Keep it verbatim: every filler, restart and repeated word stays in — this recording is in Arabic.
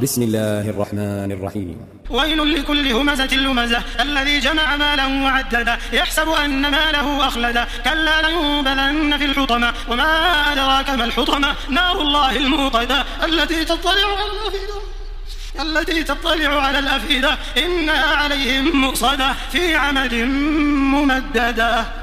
بسم الله الرحمن الرحيم. ويل لكل همزة لمزة الذي جمع مالا وعدده يحسب أن ماله أخلده كلا لينبذن في الحطمة وما أدراك ما الحطمة نار الله الموقدة التي تطلع على الأفئدة التي تطلع على الأفئدة إنها عليهم مؤصدة في عمد ممددة.